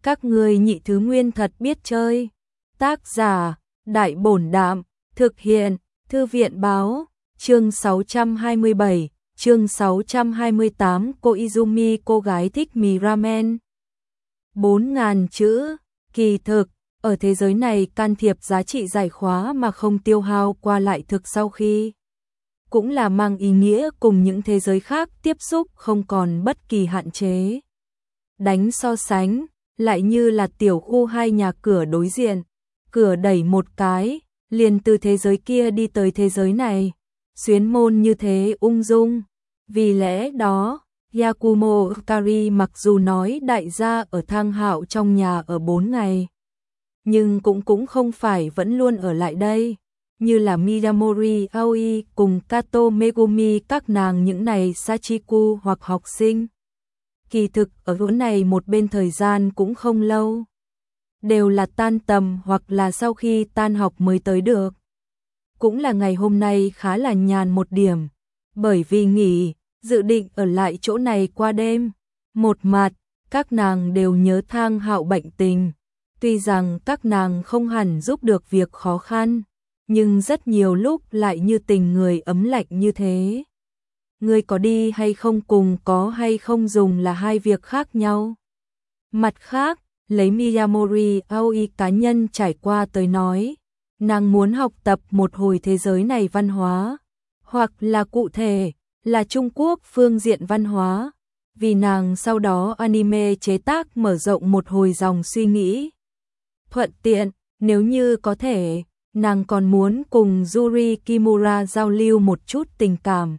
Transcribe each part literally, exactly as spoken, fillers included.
Các ngươi nhị thứ nguyên thật biết chơi. Tác giả, Đại Bổn Đạm, thực hiện, Thư viện Báo, chương sáu trăm hai mươi bảy, chương sáu trăm hai mươi tám, Koizumi cô gái thích mì ramen. bốn nghìn chữ, kỳ thực, ở thế giới này can thiệp giá trị giải khóa mà không tiêu hao qua lại thực sau khi. Cũng là mang ý nghĩa cùng những thế giới khác tiếp xúc không còn bất kỳ hạn chế. Đánh so sánh, lại như là tiểu khu hai nhà cửa đối diện, cửa đẩy một cái, liền từ thế giới kia đi tới thế giới này, xuyến môn như thế ung dung. Vì lẽ đó, Yakumo Kari mặc dù nói đại gia ở Thang Hạo trong nhà ở bốn ngày, nhưng cũng cũng không phải vẫn luôn ở lại đây, như là Midamori Aoi cùng Kato Megumi các nàng những này Sachiku hoặc học sinh. Kỳ thực ở chỗ này một bên thời gian cũng không lâu, đều là tan tầm hoặc là sau khi tan học mới tới được. Cũng là ngày hôm nay khá là nhàn một điểm, bởi vì nghỉ, dự định ở lại chỗ này qua đêm. Một mặt, các nàng đều nhớ Thang Hạo bệnh tình, tuy rằng các nàng không hẳn giúp được việc khó khăn, nhưng rất nhiều lúc lại như tình người ấm lạnh như thế. Người có đi hay không cùng có hay không dùng là hai việc khác nhau. Mặt khác, lấy Miyamori Aoi cá nhân trải qua tới nói, nàng muốn học tập một hồi thế giới này văn hóa, hoặc là cụ thể là Trung Quốc phương diện văn hóa, vì nàng sau đó anime chế tác mở rộng một hồi dòng suy nghĩ. Thuận tiện, nếu như có thể, nàng còn muốn cùng Yuri Kimura giao lưu một chút tình cảm.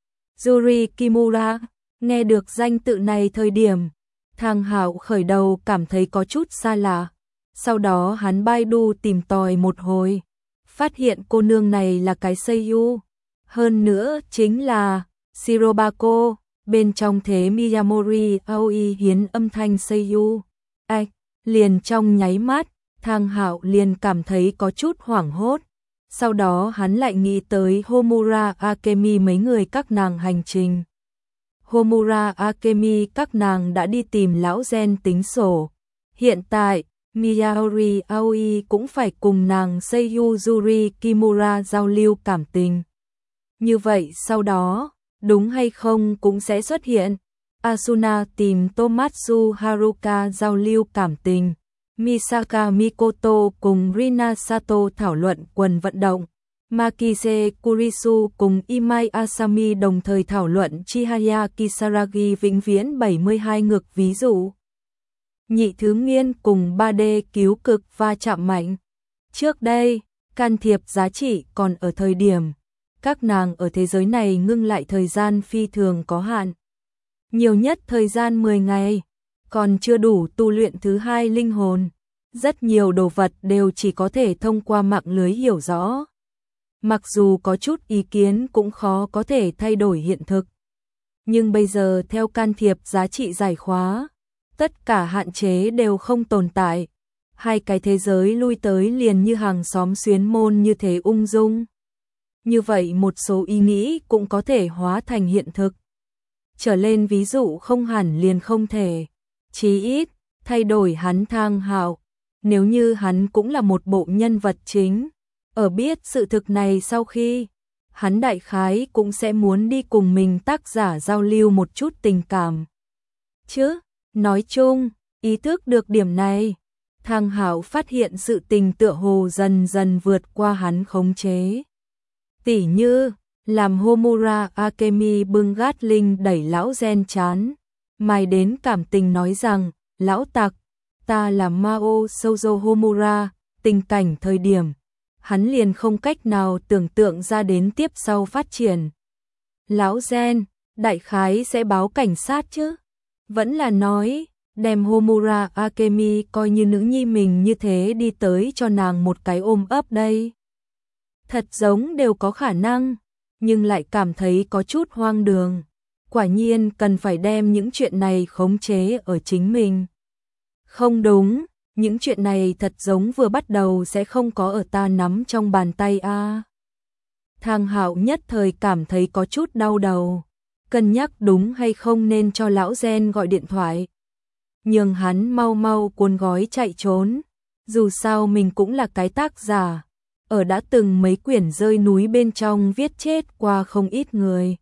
Yuri Kimura, nghe được danh tự này thời điểm, Thang Hạo khởi đầu cảm thấy có chút xa lạ. Sau đó hắn Baidu tìm tòi một hồi, phát hiện cô nương này là cái seiyuu, hơn nữa chính là Shirobako, bên trong thế Miyamori Aoi hiến âm thanh seiyuu. Ách, liền trong nháy mắt, Thang Hạo liền cảm thấy có chút hoảng hốt. Sau đó hắn lại nghĩ tới Homura Akemi mấy người các nàng hành trình. Homura Akemi các nàng đã đi tìm lão gen tính sổ. Hiện tại, Miyamori Aoi cũng phải cùng nàng seiyuu Yuri Kimura giao lưu cảm tình. Như vậy sau đó, đúng hay không cũng sẽ xuất hiện. Asuna tìm Tomatsu Haruka giao lưu cảm tình. Misaka Mikoto cùng Rina Sato thảo luận quần vận động. Makise Kurisu cùng Imai Asami đồng thời thảo luận Chihaya Kisaragi vĩnh viễn bảy mươi hai ngược ví dụ. Nhị thứ nghiên cùng ba D cứu cực va chạm mạnh. Trước đây, can thiệp giá trị còn ở thời điểm, các nàng ở thế giới này ngưng lại thời gian phi thường có hạn. Nhiều nhất thời gian mười ngày, còn chưa đủ tu luyện thứ hai linh hồn. Rất nhiều đồ vật đều chỉ có thể thông qua mạng lưới hiểu rõ. Mặc dù có chút ý kiến cũng khó có thể thay đổi hiện thực. Nhưng bây giờ theo can thiệp giá trị giải khóa, tất cả hạn chế đều không tồn tại. Hai cái thế giới lui tới liền như hàng xóm xuyến môn như thế ung dung. Như vậy một số ý nghĩ cũng có thể hóa thành hiện thực. Trở lên ví dụ không hẳn liền không thể. Chí ít, thay đổi hắn Thang Hạo. Nếu như hắn cũng là một bộ nhân vật chính, ở biết sự thực này sau khi, hắn đại khái cũng sẽ muốn đi cùng mình tác giả giao lưu một chút tình cảm. Chứ, nói chung, ý thức được điểm này, Thang Hạo phát hiện sự tình tựa hồ dần dần vượt qua hắn khống chế. Tỉ như, làm Homura Akemi bưng gát linh đẩy lão gen chán, mài đến cảm tình nói rằng, lão tặc, ta là Mao Shoujo Homura, tình cảnh thời điểm, hắn liền không cách nào tưởng tượng ra đến tiếp sau phát triển. Lão gen, đại khái sẽ báo cảnh sát chứ? Vẫn là nói, đem Homura Akemi coi như nữ nhi mình như thế đi tới cho nàng một cái ôm ấp đây. Thật giống đều có khả năng, nhưng lại cảm thấy có chút hoang đường. Quả nhiên cần phải đem những chuyện này khống chế ở chính mình. Không đúng, những chuyện này thật giống vừa bắt đầu sẽ không có ở ta nắm trong bàn tay a. À. Thang Hạo nhất thời cảm thấy có chút đau đầu, cân nhắc đúng hay không nên cho lão gen gọi điện thoại. nhường hắn mau mau cuốn gói chạy trốn. Dù sao mình cũng là cái tác giả, ở đã từng mấy quyển rơi núi bên trong viết chết qua không ít người.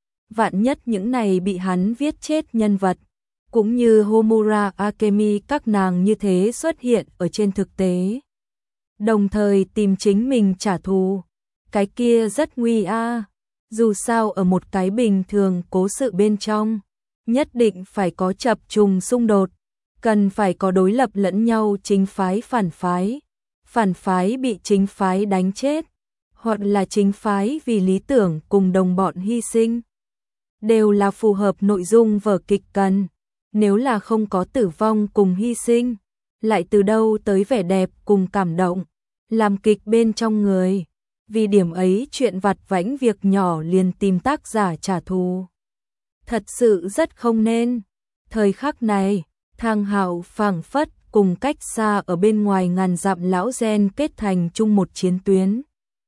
Vạn nhất những này bị hắn viết chết nhân vật, cũng như Homura Akemi các nàng như thế xuất hiện ở trên thực tế, đồng thời tìm chính mình trả thù, cái kia rất nguy a. Dù sao ở một cái bình thường cố sự bên trong, nhất định phải có chập trùng xung đột, cần phải có đối lập lẫn nhau, chính phái phản phái, phản phái bị chính phái đánh chết, hoặc là chính phái vì lý tưởng cùng đồng bọn hy sinh, đều là phù hợp nội dung vở kịch cần. Nếu là không có tử vong cùng hy sinh, lại từ đâu tới vẻ đẹp cùng cảm động, làm kịch bên trong người. Vì điểm ấy chuyện vặt vãnh việc nhỏ liền tìm tác giả trả thù, thật sự rất không nên. Thời khắc này, Thang Hạo phảng phất cùng cách xa ở bên ngoài ngàn dặm lão gen kết thành chung một chiến tuyến.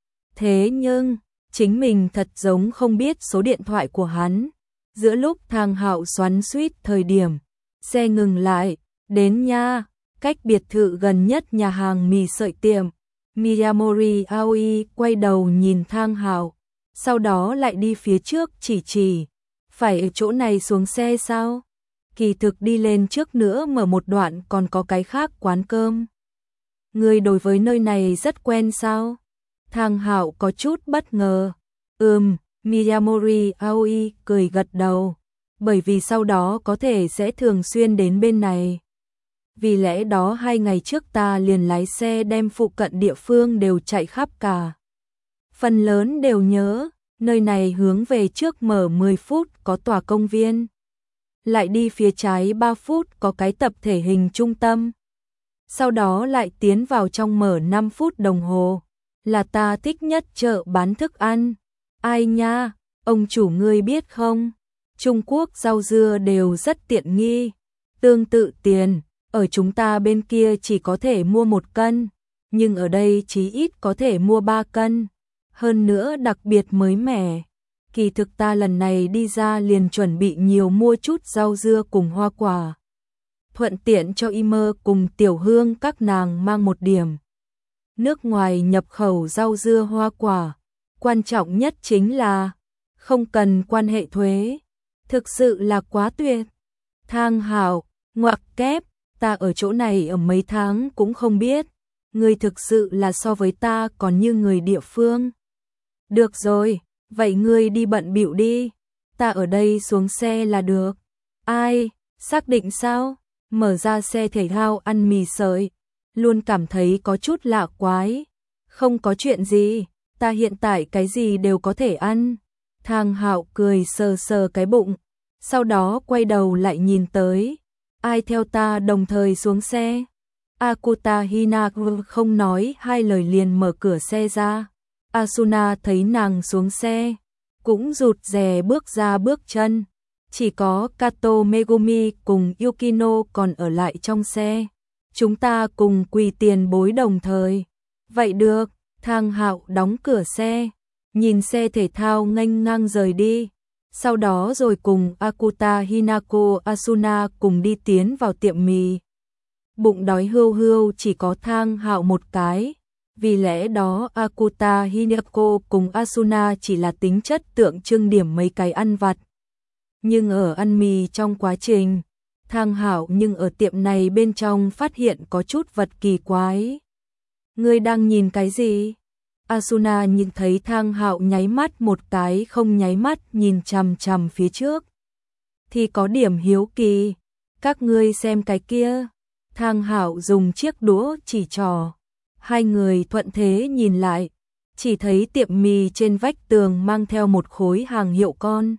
Thế nhưng, chính mình thật giống không biết số điện thoại của hắn. Giữa lúc Thang Hạo xoắn xuýt thời điểm, xe ngừng lại, đến nha, cách biệt thự gần nhất nhà hàng mì sợi tiệm. Miyamori Aoi quay đầu nhìn Thang Hạo, sau đó lại đi phía trước chỉ chỉ, phải ở chỗ này xuống xe sao? Kỳ thực đi lên trước nữa mở một đoạn còn có cái khác quán cơm. Người đối với nơi này rất quen sao? Thang Hạo có chút bất ngờ. Ừm, Miyamori Aoi cười gật đầu, bởi vì sau đó có thể sẽ thường xuyên đến bên này. Vì lẽ đó hai ngày trước ta liền lái xe đem phụ cận địa phương đều chạy khắp cả. Phần lớn đều nhớ, nơi này hướng về trước mở mười phút có tòa công viên. Lại đi phía trái ba phút có cái tập thể hình trung tâm. Sau đó lại tiến vào trong mở năm phút đồng hồ. Là ta thích nhất chợ bán thức ăn. Ai nha, ông chủ ngươi biết không? Trung Quốc rau dưa đều rất tiện nghi. Tương tự tiền, ở chúng ta bên kia chỉ có thể mua một cân, nhưng ở đây chí ít có thể mua ba cân. Hơn nữa đặc biệt mới mẻ. Kỳ thực ta lần này đi ra liền chuẩn bị nhiều mua chút rau dưa cùng hoa quả. Thuận tiện cho Imer cùng Tiểu Hương các nàng mang một điểm. Nước ngoài nhập khẩu rau dưa hoa quả, quan trọng nhất chính là không cần quan hệ thuế. Thực sự là quá tuyệt. Thang Hạo, ngoặc kép, ta ở chỗ này ở mấy tháng cũng không biết. Người thực sự là so với ta còn như người địa phương. Được rồi, vậy ngươi đi bận bịu đi. Ta ở đây xuống xe là được. Ai, xác định sao? Mở ra xe thể thao ăn mì sợi. Luôn cảm thấy có chút lạ quái. Không có chuyện gì, ta hiện tại cái gì đều có thể ăn. Thang Hạo cười sờ sờ cái bụng, sau đó quay đầu lại nhìn tới. Ai theo ta đồng thời xuống xe? Akuta Hinako không nói hai lời liền mở cửa xe ra. Asuna thấy nàng xuống xe, cũng rụt rè bước ra bước chân. Chỉ có Kato Megumi cùng Yukino còn ở lại trong xe. Chúng ta cùng quỳ tiền bối đồng thời. Vậy được, Thang Hạo đóng cửa xe, nhìn xe thể thao nghênh ngang rời đi. Sau đó rồi cùng Akuta Hinako Asuna cùng đi tiến vào tiệm mì. Bụng đói hươu hươu chỉ có Thang Hạo một cái. Vì lẽ đó Akuta Hinako cùng Asuna chỉ là tính chất tượng trưng điểm mấy cái ăn vặt. Nhưng ở ăn mì trong quá trình, Thang Hạo nhưng ở tiệm này bên trong phát hiện có chút vật kỳ quái. Ngươi đang nhìn cái gì? Asuna nhìn thấy Thang Hạo nháy mắt một cái không nháy mắt nhìn chằm chằm phía trước. Thì có điểm hiếu kỳ. Các ngươi xem cái kia. Thang Hạo dùng chiếc đũa chỉ trò. Hai người thuận thế nhìn lại. Chỉ thấy tiệm mì trên vách tường mang theo một khối hàng hiệu con.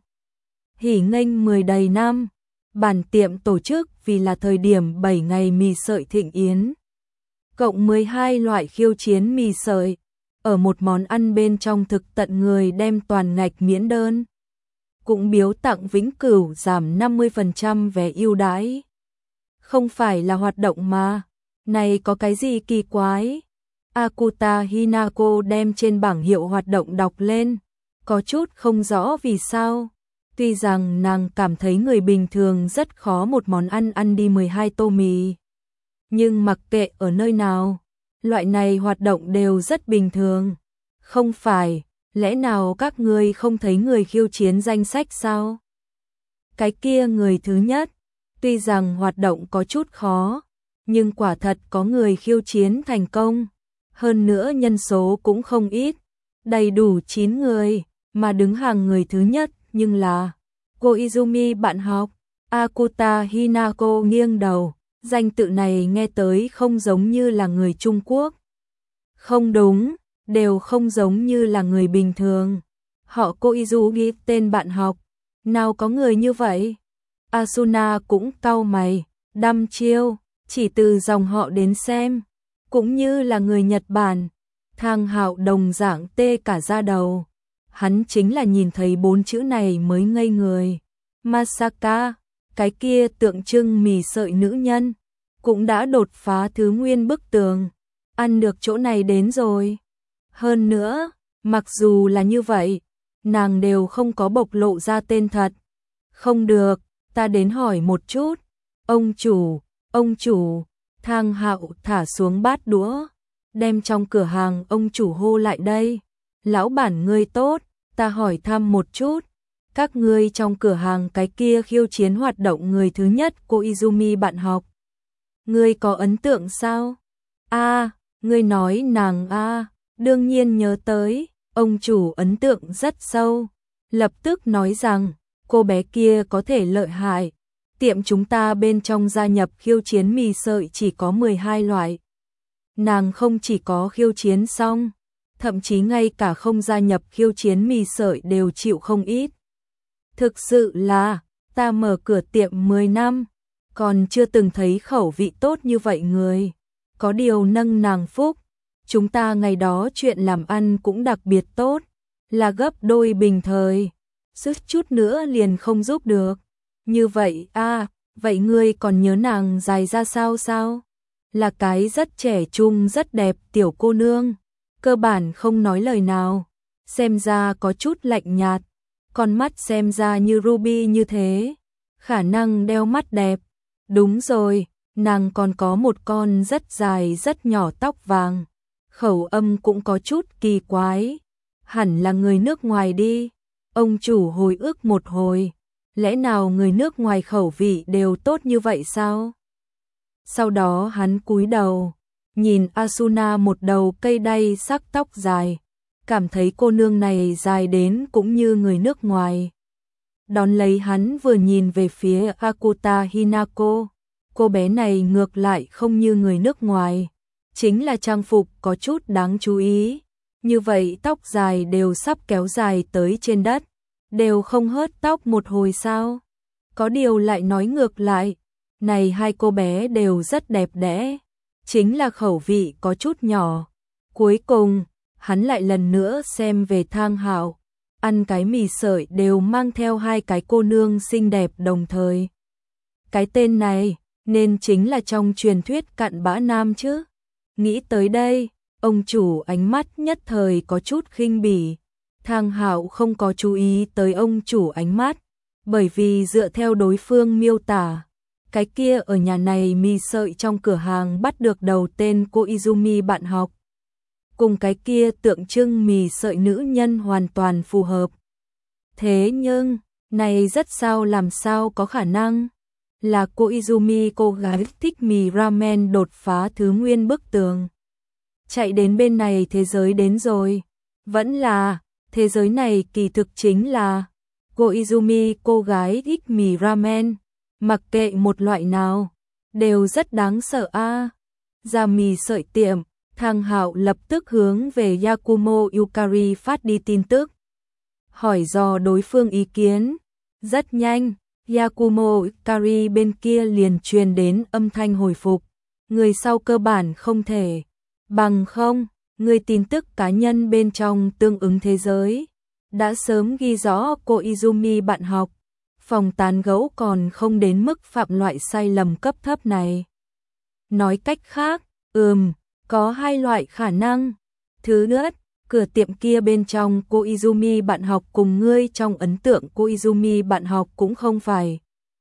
Hỉ nghênh mười đầy năm. Bản tiệm tổ chức vì là thời điểm bảy ngày mì sợi thịnh yến. Cộng mười hai loại khiêu chiến mì sợi. Ở một món ăn bên trong thực tận người đem toàn ngạch miễn đơn. Cũng biếu tặng vĩnh cửu giảm năm mươi phần trăm vé ưu đãi. Không phải là hoạt động mà. Này có cái gì kỳ quái? Akuta Hinako đem trên bảng hiệu hoạt động đọc lên. Có chút không rõ vì sao. Tuy rằng nàng cảm thấy người bình thường rất khó một món ăn ăn đi mười hai tô mì. Nhưng mặc kệ ở nơi nào, loại này hoạt động đều rất bình thường. Không phải, lẽ nào các ngươi không thấy người khiêu chiến danh sách sao? Cái kia người thứ nhất, tuy rằng hoạt động có chút khó, nhưng quả thật có người khiêu chiến thành công. Hơn nữa nhân số cũng không ít, đầy đủ chín người, mà đứng hàng người thứ nhất nhưng là Koizumi bạn học. Akuta Hinako nghiêng đầu, danh tự này nghe tới không giống như là người Trung Quốc. Không đúng, đều không giống như là người bình thường. Họ Koizumi tên bạn học, nào có người như vậy? Asuna cũng cau mày, đăm chiêu, chỉ từ dòng họ đến xem, cũng như là người Nhật Bản. Thang Hạo đồng dạng tê cả da đầu. Hắn chính là nhìn thấy bốn chữ này mới ngây người. Masaka, cái kia tượng trưng mì sợi nữ nhân, cũng đã đột phá thứ nguyên bức tường, ăn được chỗ này đến rồi. Hơn nữa, mặc dù là như vậy, nàng đều không có bộc lộ ra tên thật. Không được, ta đến hỏi một chút. Ông chủ, ông chủ, Thang Hạo thả xuống bát đũa, đem trong cửa hàng ông chủ hô lại đây. Lão bản ngươi tốt, ta hỏi thăm một chút. Các ngươi trong cửa hàng cái kia khiêu chiến hoạt động người thứ nhất Koizumi bạn học. Ngươi có ấn tượng sao? A, à, ngươi nói nàng a, à, đương nhiên nhớ tới, ông chủ ấn tượng rất sâu. Lập tức nói rằng, cô bé kia có thể lợi hại. Tiệm chúng ta bên trong gia nhập khiêu chiến mì sợi chỉ có mười hai loại. Nàng không chỉ có khiêu chiến xong, thậm chí ngay cả không gia nhập khiêu chiến mì sợi đều chịu không ít. Thực sự là, ta mở cửa tiệm mười năm, còn chưa từng thấy khẩu vị tốt như vậy người. Có điều nâng nàng phúc, chúng ta ngày đó chuyện làm ăn cũng đặc biệt tốt, là gấp đôi bình thời. Sức chút nữa liền không giúp được. Như vậy a, à, vậy ngươi còn nhớ nàng dài ra sao sao? Là cái rất trẻ trung rất đẹp tiểu cô nương, cơ bản không nói lời nào, xem ra có chút lạnh nhạt, con mắt xem ra như ruby như thế, khả năng đeo mắt đẹp. Đúng rồi, nàng còn có một con rất dài rất nhỏ tóc vàng, khẩu âm cũng có chút kỳ quái, hẳn là người nước ngoài đi. Ông chủ hồi ức một hồi, lẽ nào người nước ngoài khẩu vị đều tốt như vậy sao? Sau đó hắn cúi đầu, nhìn Asuna một đầu cây đay sắc tóc dài, cảm thấy cô nương này dài đến cũng như người nước ngoài. Đón lấy hắn vừa nhìn về phía Akuta Hinako, cô bé này ngược lại không như người nước ngoài, chính là trang phục có chút đáng chú ý. Như vậy tóc dài đều sắp kéo dài tới trên đất, đều không hớt tóc một hồi sao? Có điều lại nói ngược lại, này hai cô bé đều rất đẹp đẽ, chính là khẩu vị có chút nhỏ. Cuối cùng, hắn lại lần nữa xem về Thang Hạo, ăn cái mì sợi đều mang theo hai cái cô nương xinh đẹp đồng thời. Cái tên này, nên chính là trong truyền thuyết cặn bã nam chứ. Nghĩ tới đây, ông chủ ánh mắt nhất thời có chút khinh bỉ. Thang Hạo không có chú ý tới ông chủ ánh mắt, bởi vì dựa theo đối phương miêu tả, cái kia ở nhà này mì sợi trong cửa hàng bắt được đầu tên Koizumi bạn học. Cùng cái kia tượng trưng mì sợi nữ nhân hoàn toàn phù hợp. Thế nhưng, này rất sao làm sao có khả năng là Koizumi cô gái thích mì ramen đột phá thứ nguyên bức tường. Chạy đến bên này thế giới đến rồi. Vẫn là, thế giới này kỳ thực chính là Koizumi cô gái thích mì ramen. Mặc kệ một loại nào, đều rất đáng sợ a. À. Ra mì sợi tiệm, Thang Hạo lập tức hướng về Yakumo Yukari phát đi tin tức. Hỏi dò đối phương ý kiến. Rất nhanh, Yakumo Yukari bên kia liền truyền đến âm thanh hồi phục. Người sau cơ bản không thể. Bằng không, người tin tức cá nhân bên trong tương ứng thế giới. Đã sớm ghi rõ Koizumi bạn học. Phòng tán gẫu còn không đến mức phạm loại sai lầm cấp thấp này. Nói cách khác, ừm, có hai loại khả năng. Thứ nhất, Cửa tiệm kia bên trong cô Izumi bạn học cùng ngươi trong ấn tượng cô Izumi bạn học cũng không phải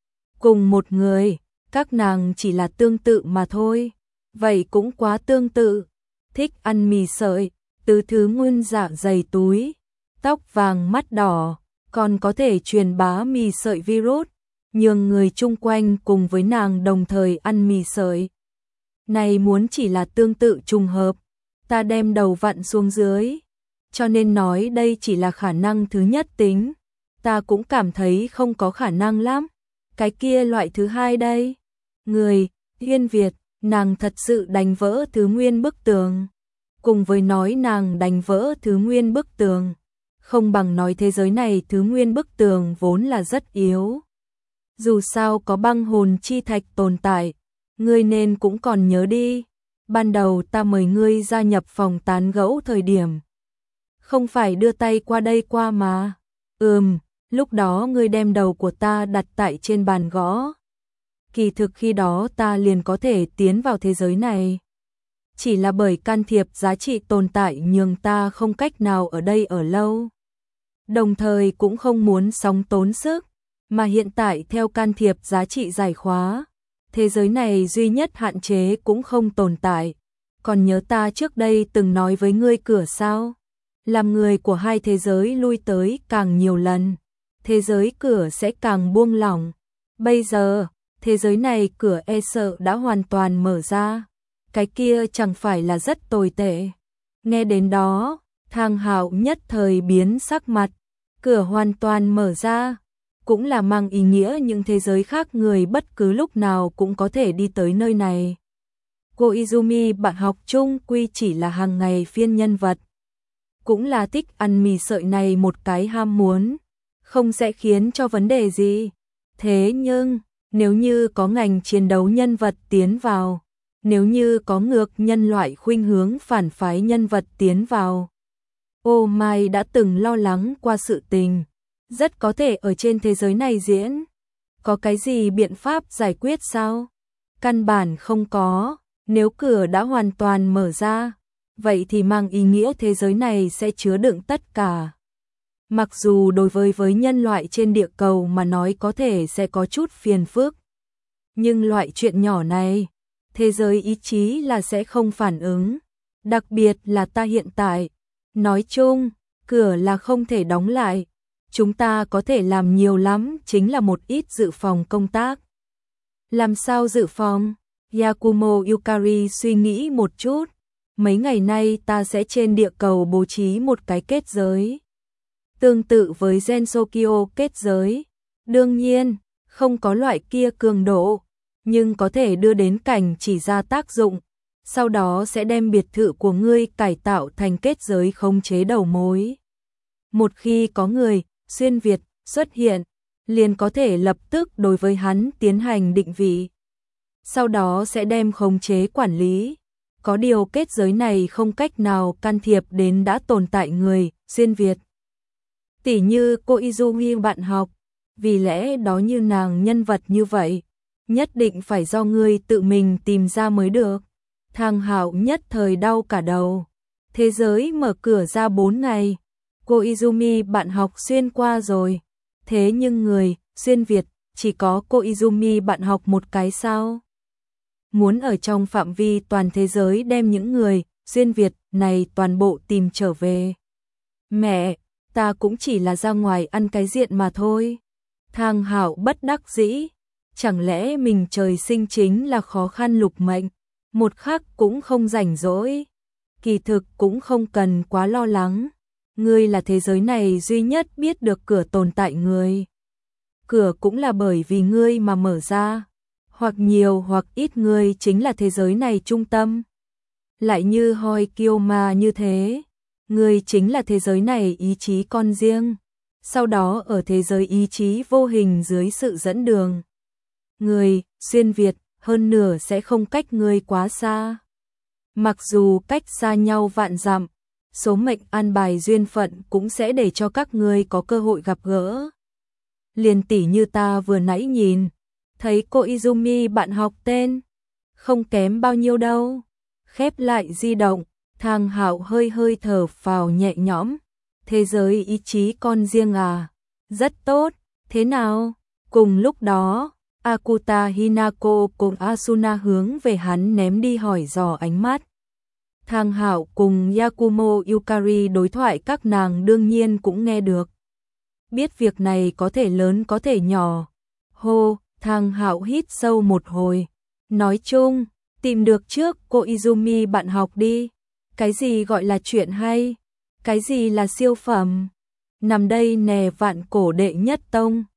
cùng một người, các nàng chỉ là tương tự mà thôi. Vậy cũng quá tương tự. Thích ăn mì sợi, tứ thứ nguyên dạ dày túi, tóc vàng mắt đỏ, còn có thể truyền bá mì sợi virus, nhường người chung quanh cùng với nàng đồng thời ăn mì sợi. Này muốn chỉ là tương tự trùng hợp, ta đem đầu vặn xuống dưới, cho nên nói đây chỉ là khả năng thứ nhất tính, ta cũng cảm thấy không có khả năng lắm. Cái kia loại thứ hai đây, người, Hiên Việt, nàng thật sự đánh vỡ thứ nguyên bức tường. Cùng với nói nàng đánh vỡ thứ nguyên bức tường, không bằng nói thế giới này thứ nguyên bức tường vốn là rất yếu. Dù sao có băng hồn chi thạch tồn tại, ngươi nên cũng còn nhớ đi. Ban đầu ta mời ngươi gia nhập phòng tán gẫu thời điểm, không phải đưa tay qua đây qua mà. Ừm, lúc đó ngươi đem đầu của ta đặt tại trên bàn gõ. Kỳ thực khi đó ta liền có thể tiến vào thế giới này. Chỉ là bởi can thiệp giá trị tồn tại nhường ta không cách nào ở đây ở lâu. Đồng thời cũng không muốn sóng tốn sức, mà hiện tại theo can thiệp giá trị giải khóa, thế giới này duy nhất hạn chế cũng không tồn tại. Còn nhớ ta trước đây từng nói với ngươi cửa sao? Làm người của hai thế giới lui tới càng nhiều lần, thế giới cửa sẽ càng buông lỏng. Bây giờ, thế giới này cửa e sợ đã hoàn toàn mở ra. Cái kia chẳng phải là rất tồi tệ. Nghe đến đó, Thang Hạo nhất thời biến sắc mặt. Cửa hoàn toàn mở ra, cũng là mang ý nghĩa những thế giới khác người bất cứ lúc nào cũng có thể đi tới nơi này. Cô Izumi bạn học chung quy chỉ là hàng ngày phiên nhân vật. Cũng là thích ăn mì sợi này một cái ham muốn, không sẽ khiến cho vấn đề gì. Thế nhưng, nếu như có ngành chiến đấu nhân vật tiến vào, nếu như có ngược nhân loại khuynh hướng phản phái nhân vật tiến vào, ô mai đã từng lo lắng qua sự tình, rất có thể ở trên thế giới này diễn. Có cái gì biện pháp giải quyết sao? Căn bản không có, nếu cửa đã hoàn toàn mở ra, vậy thì mang ý nghĩa thế giới này sẽ chứa đựng tất cả. Mặc dù đối với với nhân loại trên địa cầu mà nói có thể sẽ có chút phiền phức, nhưng loại chuyện nhỏ này, thế giới ý chí là sẽ không phản ứng, đặc biệt là ta hiện tại. Nói chung, cửa là không thể đóng lại, chúng ta có thể làm nhiều lắm chính là một ít dự phòng công tác. Làm sao dự phòng? Yakumo Yukari suy nghĩ một chút, mấy ngày nay ta sẽ trên địa cầu bố trí một cái kết giới. Tương tự với Gensokyo kết giới, đương nhiên, không có loại kia cường độ, nhưng có thể đưa đến cảnh chỉ ra tác dụng. Sau đó sẽ đem biệt thự của ngươi cải tạo thành kết giới khống chế đầu mối. Một khi có người, xuyên Việt, xuất hiện, liền có thể lập tức đối với hắn tiến hành định vị. Sau đó sẽ đem khống chế quản lý. Có điều kết giới này không cách nào can thiệp đến đã tồn tại người, xuyên Việt. Tỉ như cô Izumi bạn học, vì lẽ đó như nàng nhân vật như vậy, nhất định phải do ngươi tự mình tìm ra mới được. Thang Hạo nhất thời đau cả đầu. Thế giới mở cửa ra bốn ngày, cô Izumi bạn học xuyên qua rồi. Thế nhưng người, xuyên Việt, chỉ có cô Izumi bạn học một cái sao? Muốn ở trong phạm vi toàn thế giới đem những người, xuyên Việt, này toàn bộ tìm trở về. Mẹ, ta cũng chỉ là ra ngoài ăn cái diện mà thôi. Thang Hạo bất đắc dĩ. Chẳng lẽ mình trời sinh chính là khó khăn lục mệnh? Một khắc cũng không rảnh rỗi. Kỳ thực cũng không cần quá lo lắng. Ngươi là thế giới này duy nhất biết được cửa tồn tại người. Cửa cũng là bởi vì ngươi mà mở ra. Hoặc nhiều hoặc ít ngươi chính là thế giới này trung tâm. Lại như Hoi Kyoma như thế. Ngươi chính là thế giới này ý chí con riêng. Sau đó ở thế giới ý chí vô hình dưới sự dẫn đường. Người, xuyên Việt, hơn nửa sẽ không cách ngươi quá xa. Mặc dù cách xa nhau vạn dặm, số mệnh an bài duyên phận cũng sẽ để cho các ngươi có cơ hội gặp gỡ. Liền tỉ như ta vừa nãy nhìn, thấy cô Izumi bạn học tên, không kém bao nhiêu đâu. Khép lại di động, Thang Hạo hơi hơi thở phào nhẹ nhõm. Thế giới ý chí con riêng à? Rất tốt, thế nào? Cùng lúc đó, Akuta Hinako cùng Asuna hướng về hắn ném đi hỏi dò ánh mắt. Thang Hạo cùng Yakumo Yukari đối thoại các nàng đương nhiên cũng nghe được. Biết việc này có thể lớn có thể nhỏ. Hô, Thang Hạo hít sâu một hồi. Nói chung, tìm được trước cô Izumi bạn học đi. Cái gì gọi là chuyện hay? Cái gì là siêu phẩm? Nằm đây nè vạn cổ đệ nhất tông.